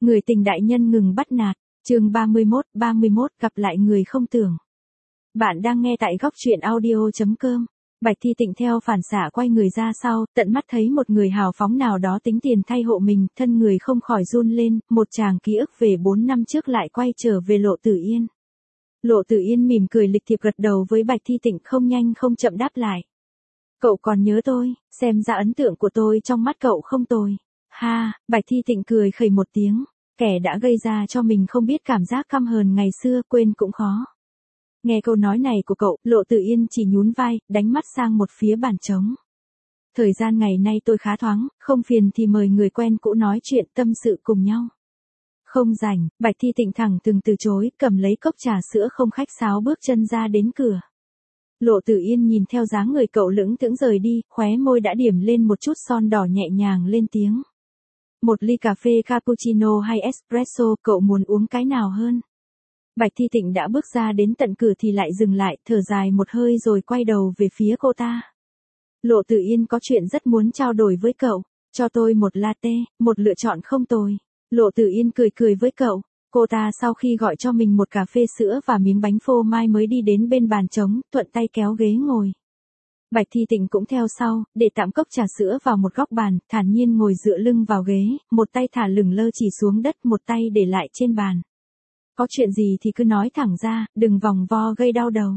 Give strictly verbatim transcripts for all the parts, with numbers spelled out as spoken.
Người tình đại nhân ngừng bắt nạt, chương ba mươi mốt, ba mươi mốt gặp lại người không tưởng. Bạn đang nghe tại góc truyện audio chấm com. Bạch Thi Tịnh theo phản xạ quay người ra sau, tận mắt thấy một người hào phóng nào đó tính tiền thay hộ mình, thân người không khỏi run lên, một chàng ký ức về bốn năm trước lại quay trở về Lộ Tử Yên. Lộ Tử Yên mỉm cười lịch thiệp gật đầu với Bạch Thi Tịnh, không nhanh không chậm đáp lại. Cậu còn nhớ tôi, xem ra ấn tượng của tôi trong mắt cậu không tồi. Ha, Bạch Thi Tịnh cười khẩy một tiếng, kẻ đã gây ra cho mình không biết cảm giác căm hờn ngày xưa quên cũng khó. Nghe câu nói này của cậu, Lộ Tử Yên chỉ nhún vai, đánh mắt sang một phía bàn trống. Thời gian ngày nay tôi khá thoáng, không phiền thì mời người quen cũ nói chuyện tâm sự cùng nhau. Không rảnh, Bạch Thi Tịnh thẳng từng từ chối, cầm lấy cốc trà sữa không khách sáo bước chân ra đến cửa. Lộ Tử Yên nhìn theo dáng người cậu lững thững rời đi, khóe môi đã điểm lên một chút son đỏ nhẹ nhàng lên tiếng. Một ly cà phê cappuccino hay espresso, cậu muốn uống cái nào hơn? Bạch Thi Tịnh đã bước ra đến tận cửa thì lại dừng lại, thở dài một hơi rồi quay đầu về phía cô ta. Lộ Tử Yên có chuyện rất muốn trao đổi với cậu, cho tôi một latte, một lựa chọn không tồi. Lộ Tử Yên cười cười với cậu, cô ta sau khi gọi cho mình một cà phê sữa và miếng bánh phô mai mới đi đến bên bàn trống, thuận tay kéo ghế ngồi. Bạch Thi Tịnh cũng theo sau, để tạm cốc trà sữa vào một góc bàn, thản nhiên ngồi dựa lưng vào ghế, một tay thả lửng lơ chỉ xuống đất, một tay để lại trên bàn. Có chuyện gì thì cứ nói thẳng ra, đừng vòng vo gây đau đầu.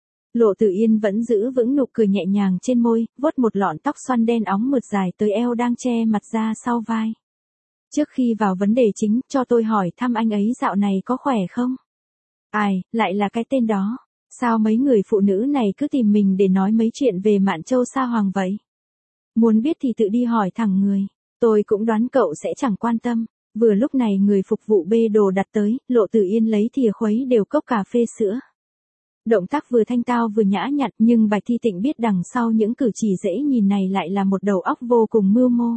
Lộ Tử Yên vẫn giữ vững nụ cười nhẹ nhàng trên môi, vuốt một lọn tóc xoăn đen óng mượt dài tới eo đang che mặt ra sau vai. Trước khi vào vấn đề chính, cho tôi hỏi thăm anh ấy dạo này có khỏe không? Ai, lại là cái tên đó. Sao mấy người phụ nữ này cứ tìm mình để nói mấy chuyện về Mạn Châu Sa Hoàng vậy? Muốn biết thì tự đi hỏi thẳng người. Tôi cũng đoán cậu sẽ chẳng quan tâm. Vừa lúc này người phục vụ bê đồ đặt tới, Lộ Tử Yên lấy thìa khuấy đều cốc cà phê sữa. Động tác vừa thanh tao vừa nhã nhặn, nhưng Bạch Thi Tịnh biết đằng sau những cử chỉ dễ nhìn này lại là một đầu óc vô cùng mưu mô.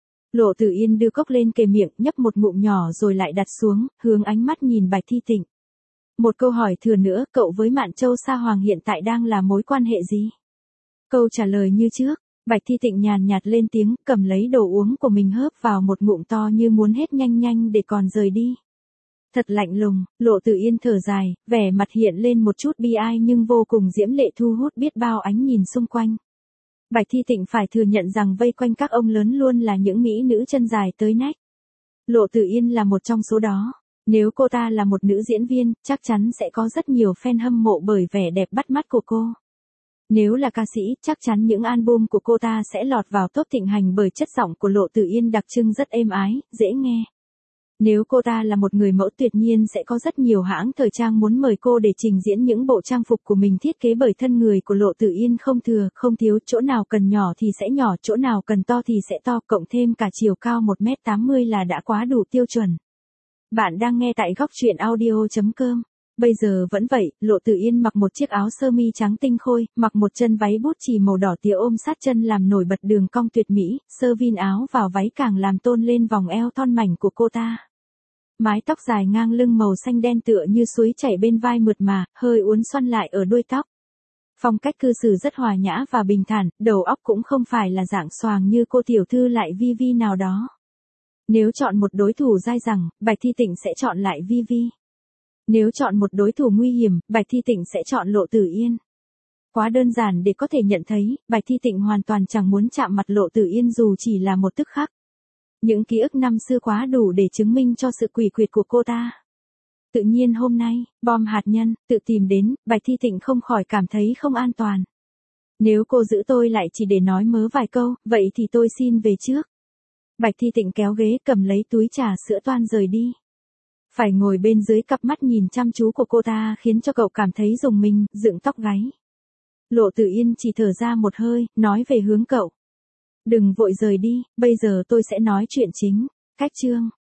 Lộ Tử Yên đưa cốc lên kề miệng, nhấp một ngụm nhỏ rồi lại đặt xuống, hướng ánh mắt nhìn Bạch Thi Tịnh. Một câu hỏi thừa nữa, cậu với Mạn Châu Sa Hoàng hiện tại đang là mối quan hệ gì? Câu trả lời như trước, Bạch Thi Tịnh nhàn nhạt lên tiếng, cầm lấy đồ uống của mình hớp vào một ngụm to như muốn hết nhanh nhanh để còn rời đi. Thật lạnh lùng, Lộ Tử Yên thở dài, vẻ mặt hiện lên một chút bi ai nhưng vô cùng diễm lệ thu hút biết bao ánh nhìn xung quanh. Bạch Thi Tịnh phải thừa nhận rằng vây quanh các ông lớn luôn là những mỹ nữ chân dài tới nách. Lộ Tử Yên là một trong số đó. Nếu cô ta là một nữ diễn viên, chắc chắn sẽ có rất nhiều fan hâm mộ bởi vẻ đẹp bắt mắt của cô. Nếu là ca sĩ, chắc chắn những album của cô ta sẽ lọt vào top thịnh hành bởi chất giọng của Lộ Tử Yên đặc trưng rất êm ái, dễ nghe. Nếu cô ta là một người mẫu tuyệt nhiên sẽ có rất nhiều hãng thời trang muốn mời cô để trình diễn những bộ trang phục của mình thiết kế bởi thân người của Lộ Tử Yên không thừa, không thiếu, chỗ nào cần nhỏ thì sẽ nhỏ, chỗ nào cần to thì sẽ to, cộng thêm cả chiều cao một mét tám mươi là đã quá đủ tiêu chuẩn. Bạn đang nghe tại góc truyện audio chấm com. Bây giờ vẫn vậy, Lộ Tử Yên mặc một chiếc áo sơ mi trắng tinh khôi, mặc một chân váy bút chì màu đỏ tía ôm sát chân làm nổi bật đường cong tuyệt mỹ, sơ vin áo vào váy càng làm tôn lên vòng eo thon mảnh của cô ta. Mái tóc dài ngang lưng màu xanh đen tựa như suối chảy bên vai mượt mà, hơi uốn xoăn lại ở đuôi tóc. Phong cách cư xử rất hòa nhã và bình thản, đầu óc cũng không phải là dạng xoàng như cô tiểu thư lại Vi Vi nào đó. Nếu chọn một đối thủ dai dẳng, Bạch Thi Tịnh sẽ chọn lại Vi Vi. Nếu chọn một đối thủ nguy hiểm, Bạch Thi Tịnh sẽ chọn Lộ Tử Yên. Quá đơn giản để có thể nhận thấy, Bạch Thi Tịnh hoàn toàn chẳng muốn chạm mặt Lộ Tử Yên dù chỉ là một tức khắc. Những ký ức năm xưa quá đủ để chứng minh cho sự quỷ quyệt của cô ta. Tự nhiên hôm nay, bom hạt nhân, tự tìm đến, Bạch Thi Tịnh không khỏi cảm thấy không an toàn. Nếu cô giữ tôi lại chỉ để nói mớ vài câu, vậy thì tôi xin về trước. Bạch Thi Tịnh kéo ghế cầm lấy túi trà sữa toan rời đi. Phải ngồi bên dưới cặp mắt nhìn chăm chú của cô ta khiến cho cậu cảm thấy rùng mình, dựng tóc gáy. Lộ Tử Yên chỉ thở ra một hơi, nói về hướng cậu. Đừng vội rời đi, bây giờ tôi sẽ nói chuyện chính. Cách chương.